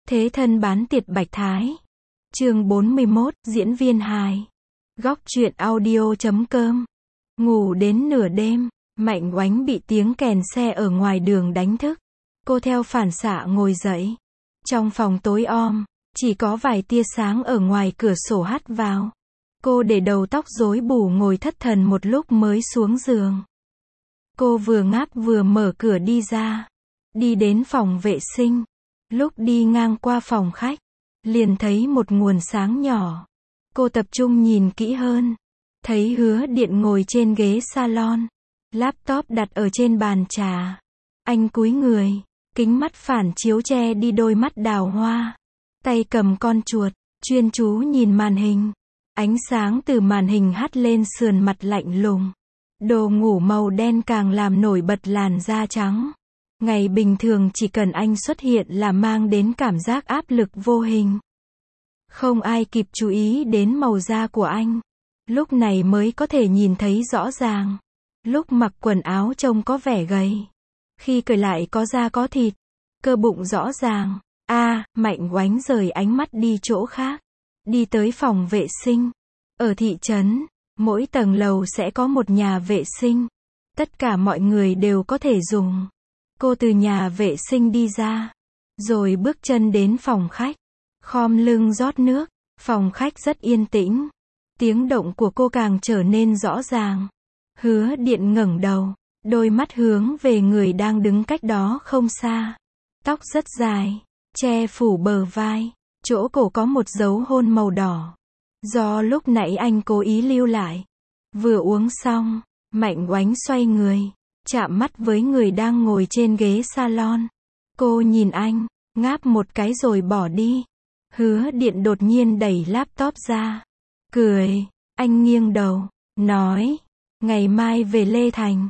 Thế thân bán tiệt Bạch Thái. Chương 41, diễn viên hài. Góc truyện audio.com. Ngủ đến nửa đêm, Mạnh Oánh bị tiếng kèn xe ở ngoài đường đánh thức. Cô theo phản xạ ngồi dậy. Trong phòng tối om, chỉ có vài tia sáng ở ngoài cửa sổ hắt vào. Cô để đầu tóc rối bù ngồi thất thần một lúc mới xuống giường. Cô vừa ngáp vừa mở cửa đi ra. Đi đến phòng vệ sinh. Lúc đi ngang qua phòng khách, liền thấy một nguồn sáng nhỏ. Cô tập trung nhìn kỹ hơn. Thấy Hứa Điện ngồi trên ghế salon. Laptop đặt ở trên bàn trà. Anh cúi người. Kính mắt phản chiếu che đi đôi mắt đào hoa. Tay cầm con chuột, chuyên chú nhìn màn hình. Ánh sáng từ màn hình hắt lên sườn mặt lạnh lùng. Đồ ngủ màu đen càng làm nổi bật làn da trắng. Ngày bình thường chỉ cần anh xuất hiện là mang đến cảm giác áp lực vô hình. Không ai kịp chú ý đến màu da của anh. Lúc này mới có thể nhìn thấy rõ ràng. Lúc mặc quần áo trông có vẻ gầy. Khi cởi lại có da có thịt. Cơ bụng rõ ràng. Mạnh Oánh rời ánh mắt đi chỗ khác. Đi tới phòng vệ sinh. Ở thị trấn, mỗi tầng lầu sẽ có một nhà vệ sinh. Tất cả mọi người đều có thể dùng. Cô từ nhà vệ sinh đi ra. Rồi bước chân đến phòng khách. Khom lưng rót nước. Phòng khách rất yên tĩnh. Tiếng động của cô càng trở nên rõ ràng. Hứa Điện ngẩng đầu. Đôi mắt hướng về người đang đứng cách đó không xa. Tóc rất dài. Che phủ bờ vai. Chỗ cổ có một dấu hôn màu đỏ. Do lúc nãy anh cố ý lưu lại. Vừa uống xong, Mạnh Oánh xoay người. Chạm mắt với người đang ngồi trên ghế salon. Cô nhìn anh, ngáp một cái rồi bỏ đi. Hứa Điện đột nhiên đẩy laptop ra. Cười, anh nghiêng đầu, nói. Ngày mai về Lê Thành.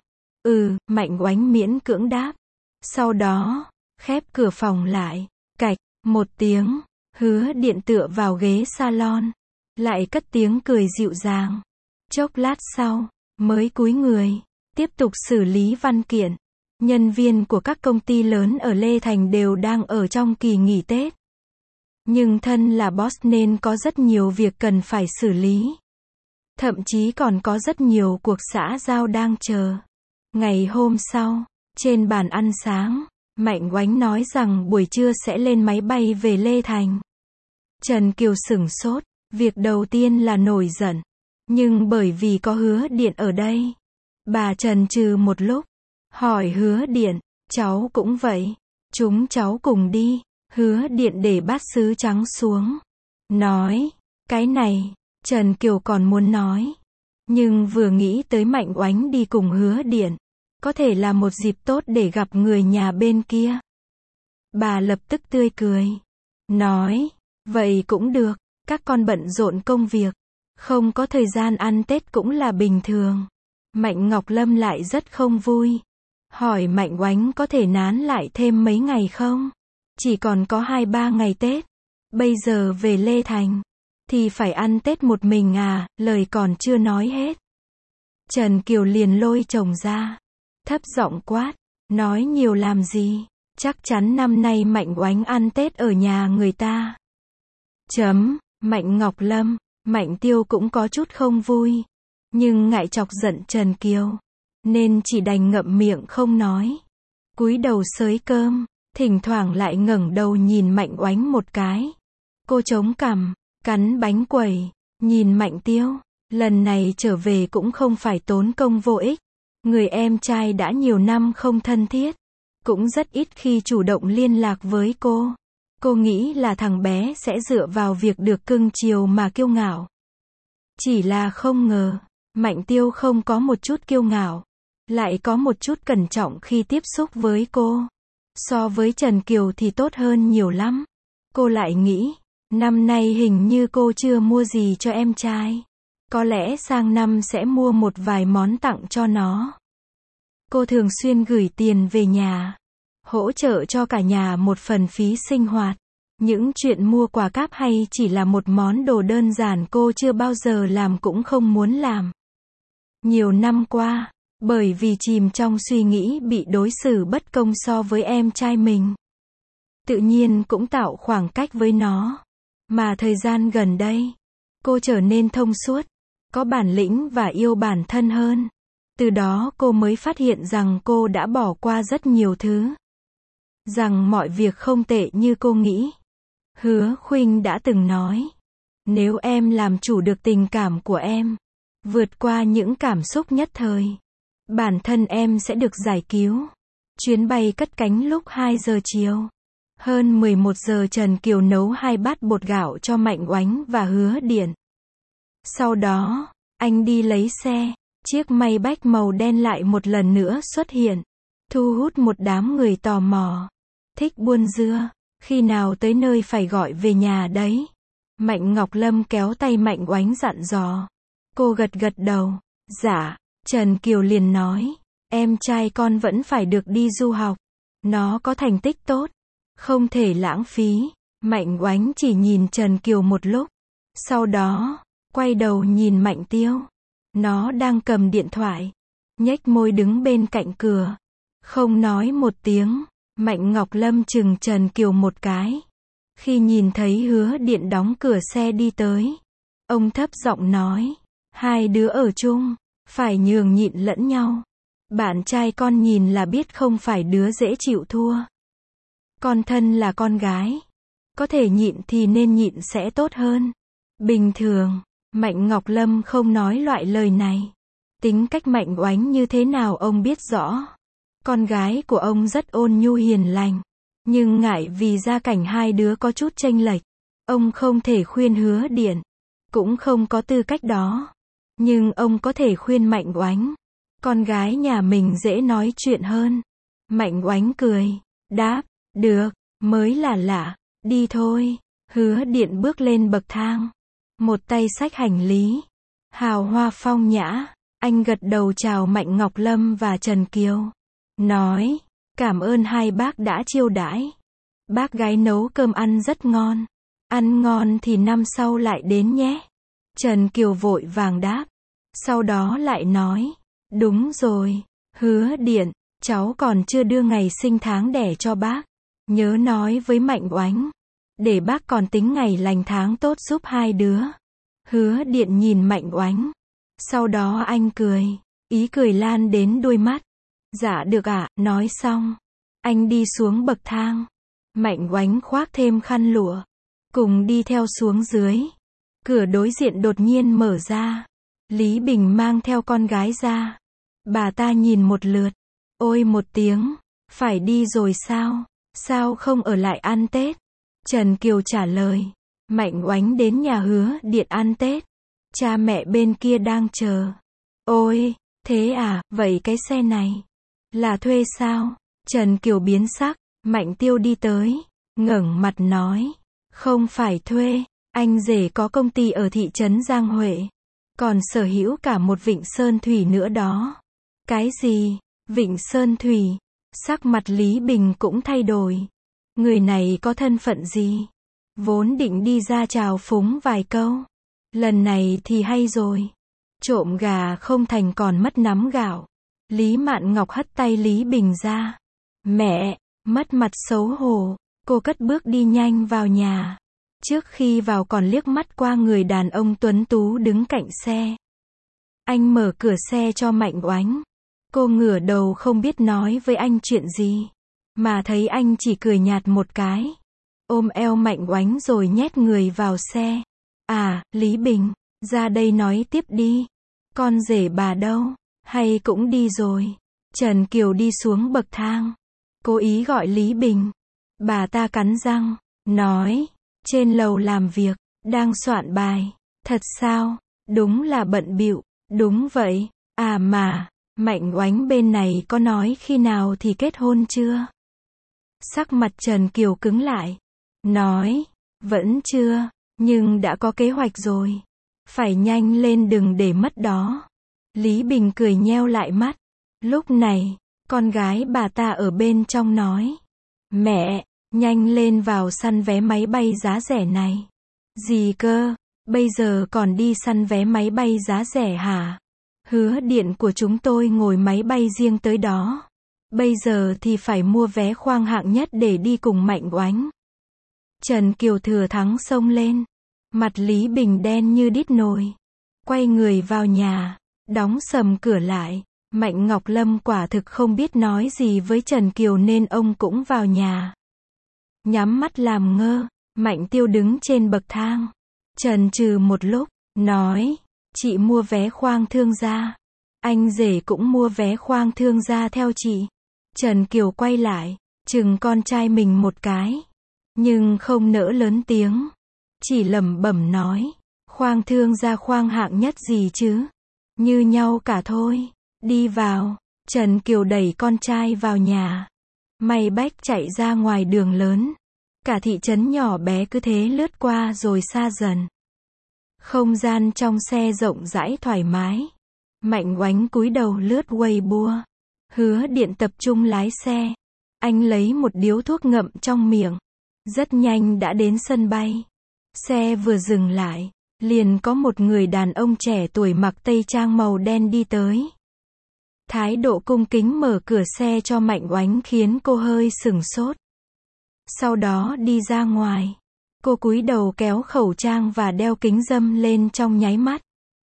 Mạnh Oánh miễn cưỡng đáp. Sau đó, khép cửa phòng lại. Cạch, một tiếng. Hứa Điện tựa vào ghế salon. Lại cất tiếng cười dịu dàng. Chốc lát sau, mới cúi người. Tiếp tục xử lý văn kiện. Nhân viên của các công ty lớn ở Lê Thành đều đang ở trong kỳ nghỉ Tết. Nhưng thân là boss nên có rất nhiều việc cần phải xử lý. Thậm chí còn có rất nhiều cuộc xã giao đang chờ. Ngày hôm sau, trên bàn ăn sáng, Mạnh Oánh nói rằng buổi trưa sẽ lên máy bay về Lê Thành. Trần Kiều sửng sốt. Việc đầu tiên là nổi giận. Nhưng bởi vì có Hứa Điện ở đây. Bà chần chừ một lúc. Hỏi Hứa Điện, cháu cũng vậy. Chúng cháu cùng đi. Hứa Điện để bát sứ trắng xuống. Nói, cái này, Trần Kiều còn muốn nói. Nhưng vừa nghĩ tới Mạnh Oánh đi cùng Hứa Điện. Có thể là một dịp tốt để gặp người nhà bên kia. Bà lập tức tươi cười. Nói, vậy cũng được. Các con bận rộn công việc. Không có thời gian ăn Tết cũng là bình thường. Mạnh Ngọc Lâm lại rất không vui. Hỏi Mạnh Oánh có thể nán lại thêm mấy ngày không? Chỉ còn có 2-3 ngày Tết. Bây giờ về Lê Thành. Thì phải ăn Tết một mình à? Lời còn chưa nói hết. Trần Kiều liền lôi chồng ra. Thấp giọng quát. Nói nhiều làm gì? Chắc chắn năm nay Mạnh Oánh ăn Tết ở nhà người ta. Mạnh Ngọc Lâm, Mạnh Tiêu cũng có chút không vui. Nhưng ngại chọc giận Trần Kiều. Nên chỉ đành ngậm miệng không nói. Cúi đầu xới cơm. Thỉnh thoảng lại ngẩng đầu nhìn Mạnh Oánh một cái. Cô chống cằm, cắn bánh quẩy. Nhìn Mạnh Tiêu. Lần này trở về cũng không phải tốn công vô ích. Người em trai đã nhiều năm không thân thiết. Cũng rất ít khi chủ động liên lạc với cô. Cô nghĩ là thằng bé sẽ dựa vào việc được cưng chiều mà kiêu ngạo. Chỉ là không ngờ, Mạnh Tiêu không có một chút kiêu ngạo. Lại có một chút cẩn trọng khi tiếp xúc với cô. So với Trần Kiều thì tốt hơn nhiều lắm. Cô lại nghĩ, năm nay hình như cô chưa mua gì cho em trai. Có lẽ sang năm sẽ mua một vài món tặng cho nó. Cô thường xuyên gửi tiền về nhà. Hỗ trợ cho cả nhà một phần phí sinh hoạt. Những chuyện mua quà cáp hay chỉ là một món đồ đơn giản cô chưa bao giờ làm cũng không muốn làm. Nhiều năm qua, bởi vì chìm trong suy nghĩ bị đối xử bất công so với em trai mình. tự nhiên cũng tạo khoảng cách với nó. Mà thời gian gần đây, cô trở nên thông suốt, có bản lĩnh và yêu bản thân hơn. Từ đó cô mới phát hiện rằng cô đã bỏ qua rất nhiều thứ. Rằng mọi việc không tệ như cô nghĩ. Hứa Khuynh đã từng nói, nếu em làm chủ được tình cảm của em, vượt qua những cảm xúc nhất thời, bản thân em sẽ được giải cứu. Chuyến bay cất cánh lúc 2 giờ chiều. Hơn 11 giờ Trần Kiều nấu 2 bát bột gạo cho Mạnh Oánh và Hứa Điện. Sau đó, anh đi lấy xe. Chiếc Maybach màu đen lại một lần nữa xuất hiện, thu hút một đám người tò mò. Thích buôn dưa, khi nào tới nơi phải gọi về nhà đấy. Mạnh Ngọc Lâm kéo tay Mạnh Oánh dặn dò. Cô gật gật đầu. Dạ. Trần Kiều liền nói, em trai con vẫn phải được đi du học. Nó có thành tích tốt, không thể lãng phí. Mạnh Oánh chỉ nhìn Trần Kiều một lúc, sau đó quay đầu nhìn Mạnh Tiêu. Nó đang cầm điện thoại, nhếch môi đứng bên cạnh cửa, không nói một tiếng. Mạnh Ngọc Lâm chừng Trần Kiều một cái. Khi nhìn thấy Hứa Điện đóng cửa xe đi tới, ông thấp giọng nói, hai đứa ở chung, phải nhường nhịn lẫn nhau. Bạn trai con nhìn là biết không phải đứa dễ chịu thua. Con thân là con gái, có thể nhịn thì nên nhịn sẽ tốt hơn. Bình thường, Mạnh Ngọc Lâm không nói loại lời này. Tính cách Mạnh Oánh như thế nào ông biết rõ. Con gái của ông rất ôn nhu hiền lành, nhưng ngại vì gia cảnh hai đứa có chút chênh lệch, ông không thể khuyên Hứa Điện, cũng không có tư cách đó. Nhưng ông có thể khuyên Mạnh Oánh. Con gái nhà mình dễ nói chuyện hơn. Mạnh Oánh cười, đáp, được, mới là lạ, đi thôi. Hứa Điện bước lên bậc thang, một tay xách hành lý, hào hoa phong nhã. Anh gật đầu chào Mạnh Ngọc Lâm và Trần Kiều, nói, cảm ơn hai bác đã chiêu đãi. Bác gái nấu cơm ăn rất ngon. Ăn ngon thì năm sau lại đến nhé. Trần Kiều vội vàng đáp. Sau đó lại nói, đúng rồi, Hứa Điện, cháu còn chưa đưa ngày sinh tháng đẻ cho bác. Nhớ nói với Mạnh Oánh, để bác còn tính ngày lành tháng tốt giúp hai đứa. Hứa Điện nhìn Mạnh Oánh. Sau đó anh cười, ý cười lan đến đôi mắt. Dạ được ạ, nói xong, anh đi xuống bậc thang. Mạnh Oánh khoác thêm khăn lụa, cùng đi theo xuống dưới. Cửa đối diện đột nhiên mở ra. Lý Bình mang theo con gái ra. Bà ta nhìn một lượt, ôi một tiếng, phải đi rồi sao? Sao không ở lại ăn Tết? Trần Kiều trả lời, Mạnh Oánh đến nhà Hứa Điện ăn Tết. Cha mẹ bên kia đang chờ. Ôi, thế à, vậy cái xe này là thuê sao? Trần Kiều biến sắc. Mạnh Tiêu đi tới, ngẩng mặt nói, không phải thuê, anh rể có công ty ở thị trấn Giang Huệ, còn sở hữu cả một Vịnh Sơn Thủy nữa đó. Cái gì? Vịnh Sơn Thủy? Sắc mặt Lý Bình cũng thay đổi. Người này có thân phận gì? Vốn định đi ra chào phúng vài câu. Lần này thì hay rồi. Trộm gà không thành còn mất nắm gạo. Lý Mạn Ngọc hất tay Lý Bình ra. Mẹ, mất mặt xấu hổ. Cô cất bước đi nhanh vào nhà. Trước khi vào còn liếc mắt qua người đàn ông tuấn tú đứng cạnh xe. Anh mở cửa xe cho Mạnh Oánh. Cô ngửa đầu không biết nói với anh chuyện gì, mà thấy anh chỉ cười nhạt một cái, ôm eo Mạnh Oánh rồi nhét người vào xe. À, Lý Bình, ra đây nói tiếp đi. Con rể bà đâu? Hay cũng đi rồi? Trần Kiều đi xuống bậc thang, cố ý gọi Lý Bình. Bà ta cắn răng, nói, trên lầu làm việc, đang soạn bài. Thật sao? Đúng là bận bịu. Đúng vậy. À mà, Mạnh Oánh bên này có nói khi nào thì kết hôn chưa? Sắc mặt Trần Kiều cứng lại. Nói, vẫn chưa, nhưng đã có kế hoạch rồi. Phải nhanh lên đừng để mất đó. Lý Bình cười nheo lại mắt. Lúc này, con gái bà ta ở bên trong nói. Mẹ, nhanh lên vào săn vé máy bay giá rẻ này. Gì cơ? Bây giờ còn đi săn vé máy bay giá rẻ hả? Hứa Điện của chúng tôi ngồi máy bay riêng tới đó. Bây giờ thì phải mua vé khoang hạng nhất để đi cùng Mạnh Oánh. Trần Kiều thừa thắng xông lên. Mặt Lý Bình đen như đít nồi. Quay người vào nhà, đóng sầm cửa lại. Mạnh Ngọc Lâm quả thực không biết nói gì với Trần Kiều nên ông cũng vào nhà. Nhắm mắt làm ngơ, Mạnh Tiêu đứng trên bậc thang. Chần chừ một lúc, nói, chị mua vé khoang thương gia. Anh rể cũng mua vé khoang thương gia theo chị. Trần Kiều quay lại, chừng con trai mình một cái. Nhưng không nỡ lớn tiếng. Chỉ lẩm bẩm nói, khoang thương gia khoang hạng nhất gì chứ? Như nhau cả thôi. Đi vào, Trần Kiều đẩy con trai vào nhà. May bách chạy ra ngoài đường lớn. Cả thị trấn nhỏ bé cứ thế lướt qua rồi xa dần. Không gian trong xe rộng rãi thoải mái. Mạnh Oánh cúi đầu lướt Weibo. Hứa Điện tập trung lái xe. Anh lấy một điếu thuốc ngậm trong miệng. Rất nhanh đã đến sân bay. Xe vừa dừng lại, liền có một người đàn ông trẻ tuổi mặc tây trang màu đen đi tới. Thái độ cung kính mở cửa xe cho Mạnh Oánh khiến cô hơi sửng sốt. Sau đó đi ra ngoài. Cô cúi đầu kéo khẩu trang và đeo kính râm lên trong nháy mắt.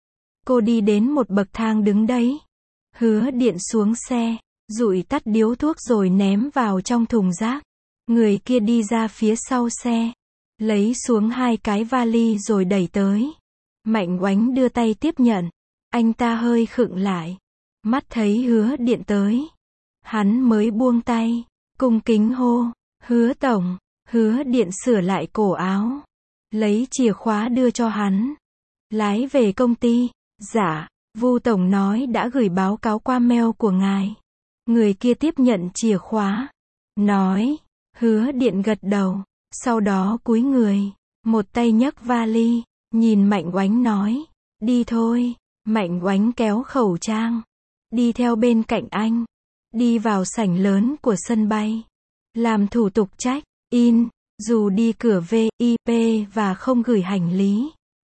Cô đi đến một bậc thang đứng đấy. Hứa Điện xuống xe, dụi tắt điếu thuốc rồi ném vào trong thùng rác. Người kia đi ra phía sau xe, lấy xuống 2 cái vali rồi đẩy tới. Mạnh Oánh đưa tay tiếp nhận. Anh ta hơi khựng lại. Mắt thấy Hứa Điện tới. Hắn mới buông tay, cung kính hô, Hứa tổng. Hứa Điện sửa lại cổ áo, lấy chìa khóa đưa cho hắn. Lái về công ty. Dạ, Vu tổng nói đã gửi báo cáo qua mail của ngài. Người kia tiếp nhận chìa khóa, nói. Hứa Điện gật đầu, sau đó cúi người, một tay nhấc vali, nhìn Mạnh Oánh nói, đi thôi. Mạnh Oánh kéo khẩu trang, đi theo bên cạnh anh, đi vào sảnh lớn của sân bay, làm thủ tục check in, dù đi cửa VIP và không gửi hành lý,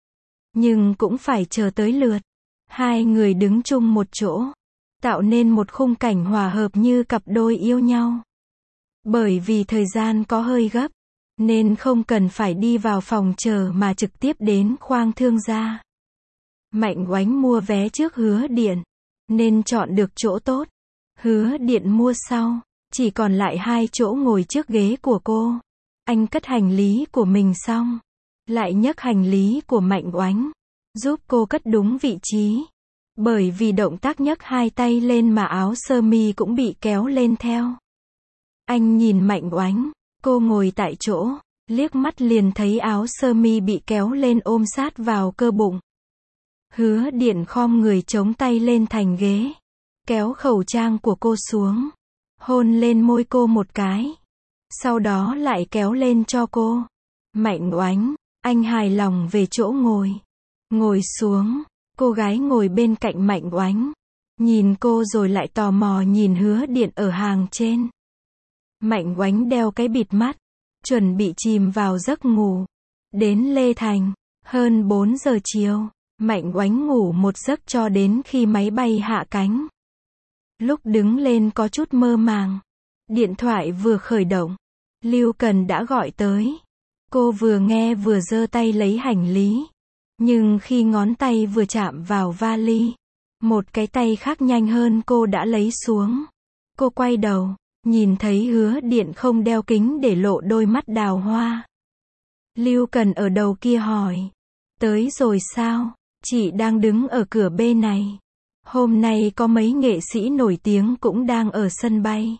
nhưng cũng phải chờ tới lượt. Hai người đứng chung một chỗ, tạo nên một khung cảnh hòa hợp như cặp đôi yêu nhau. Bởi vì thời gian có hơi gấp, nên không cần phải đi vào phòng chờ mà trực tiếp đến khoang thương gia. Mạnh Oánh mua vé trước Hứa Điện, nên chọn được chỗ tốt. Hứa Điện mua sau, chỉ còn lại 2 chỗ ngồi trước ghế của cô. Anh cất hành lý của mình xong, lại nhấc hành lý của Mạnh Oánh, giúp cô cất đúng vị trí. Bởi vì động tác nhấc 2 tay lên mà áo sơ mi cũng bị kéo lên theo. Anh nhìn Mạnh Oánh, cô ngồi tại chỗ, liếc mắt liền thấy áo sơ mi bị kéo lên ôm sát vào cơ bụng. Hứa Điện khom người chống tay lên thành ghế, kéo khẩu trang của cô xuống, hôn lên môi cô một cái, sau đó lại kéo lên cho cô. Mạnh Oánh, anh hài lòng về chỗ ngồi. Ngồi xuống, cô gái ngồi bên cạnh Mạnh Oánh, nhìn cô rồi lại tò mò nhìn Hứa Điện ở hàng trên. Mạnh Oánh đeo cái bịt mắt, chuẩn bị chìm vào giấc ngủ. Đến Lê Thành, hơn 4 giờ chiều, Mạnh Oánh ngủ một giấc cho đến khi máy bay hạ cánh. Lúc đứng lên có chút mơ màng. Điện thoại vừa khởi động, Lưu Cần đã gọi tới. Cô vừa nghe vừa giơ tay lấy hành lý. Nhưng khi ngón tay vừa chạm vào vali, một cái tay khác nhanh hơn cô đã lấy xuống. Cô quay đầu, nhìn thấy Hứa Điện không đeo kính để lộ đôi mắt đào hoa. Lưu Cần ở đầu kia hỏi, tới rồi sao? Chị đang đứng ở cửa bên này. Hôm nay có mấy nghệ sĩ nổi tiếng cũng đang ở sân bay.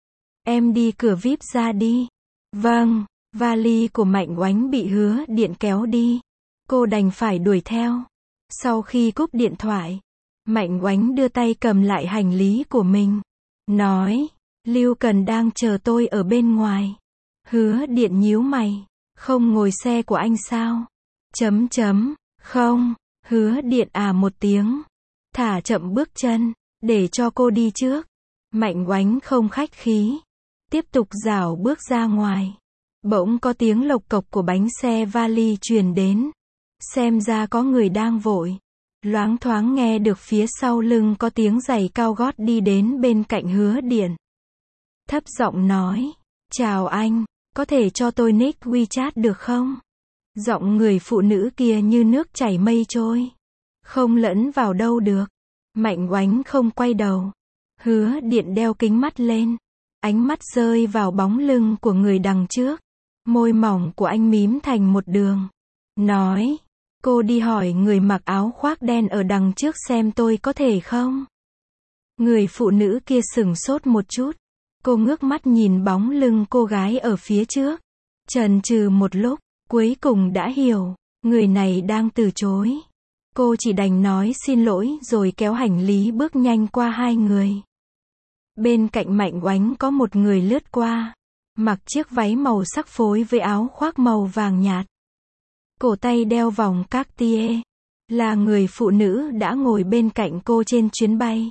Em đi cửa VIP ra đi. Vâng, vali của Mạnh Oánh bị Hứa Điện kéo đi. Cô đành phải đuổi theo. Sau khi cúp điện thoại, Mạnh Oánh đưa tay cầm lại hành lý của mình. Nói, Lưu Cần đang chờ tôi ở bên ngoài. Hứa Điện nhíu mày, không ngồi xe của anh sao? Không. Hứa Điện một tiếng, thả chậm bước chân, để cho cô đi trước. Mạnh Oánh không khách khí, tiếp tục rảo bước ra ngoài. Bỗng có tiếng lộc cộc của bánh xe vali truyền đến. Xem ra có người đang vội. Loáng thoáng nghe được phía sau lưng có tiếng giày cao gót đi đến bên cạnh Hứa Điện. thấp giọng nói, chào anh, có thể cho tôi nick WeChat được không? Giọng người phụ nữ kia như nước chảy mây trôi, không lẫn vào đâu được. Mạnh Oánh không quay đầu. Hứa Điện đeo kính mắt lên, ánh mắt rơi vào bóng lưng của người đằng trước. Môi mỏng của anh mím thành một đường. Nói, cô đi hỏi người mặc áo khoác đen ở đằng trước xem tôi có thể không? Người phụ nữ kia sửng sốt một chút. Cô ngước mắt nhìn bóng lưng cô gái ở phía trước. Chần chừ một lúc, cuối cùng đã hiểu, người này đang từ chối. Cô chỉ đành nói xin lỗi rồi kéo hành lý bước nhanh qua hai người. Bên cạnh Mạnh Oánh có một người lướt qua, mặc chiếc váy màu sắc phối với áo khoác màu vàng nhạt. Cổ tay đeo vòng Cartier, là người phụ nữ đã ngồi bên cạnh cô trên chuyến bay.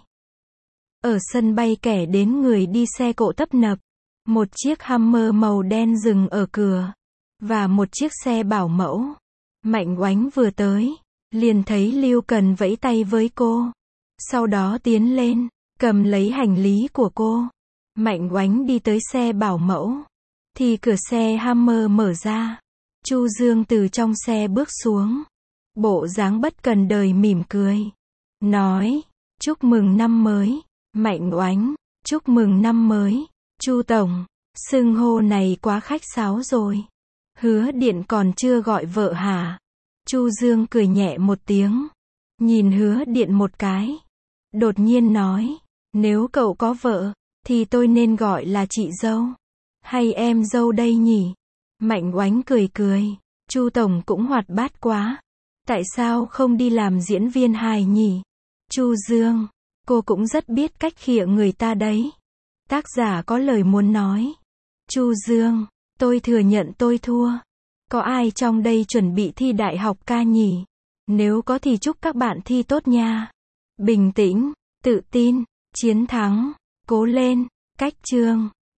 Ở sân bay kẻ đến người đi xe cộ tấp nập. Một chiếc Hummer màu đen dừng ở cửa, và một chiếc xe bảo mẫu. Mạnh Oánh vừa tới, liền thấy Lưu Cần vẫy tay với cô. Sau đó tiến lên, cầm lấy hành lý của cô. Mạnh Oánh đi tới xe bảo mẫu, thì cửa xe Hummer mở ra. Chu Dương từ trong xe bước xuống. Bộ dáng bất cần đời mỉm cười. Nói, chúc mừng năm mới. Mạnh Oánh, chúc mừng năm mới. Chu Tổng, xưng hô này quá khách sáo rồi. Hứa Điện còn chưa gọi vợ hả? Chu Dương cười nhẹ một tiếng, nhìn Hứa Điện một cái. Đột nhiên nói, nếu cậu có vợ, thì tôi nên gọi là chị dâu, hay em dâu đây nhỉ? Mạnh Oánh cười cười, Chu Tổng cũng hoạt bát quá. Tại sao không đi làm diễn viên hài nhỉ? Chu Dương, cô cũng rất biết cách khịa người ta đấy. Tác giả có lời muốn nói. Chu Dương, tôi thừa nhận tôi thua. Có ai trong đây chuẩn bị thi đại học ca nhỉ? Nếu có thì chúc các bạn thi tốt nha. Bình tĩnh, tự tin, chiến thắng, cố lên. Cách chương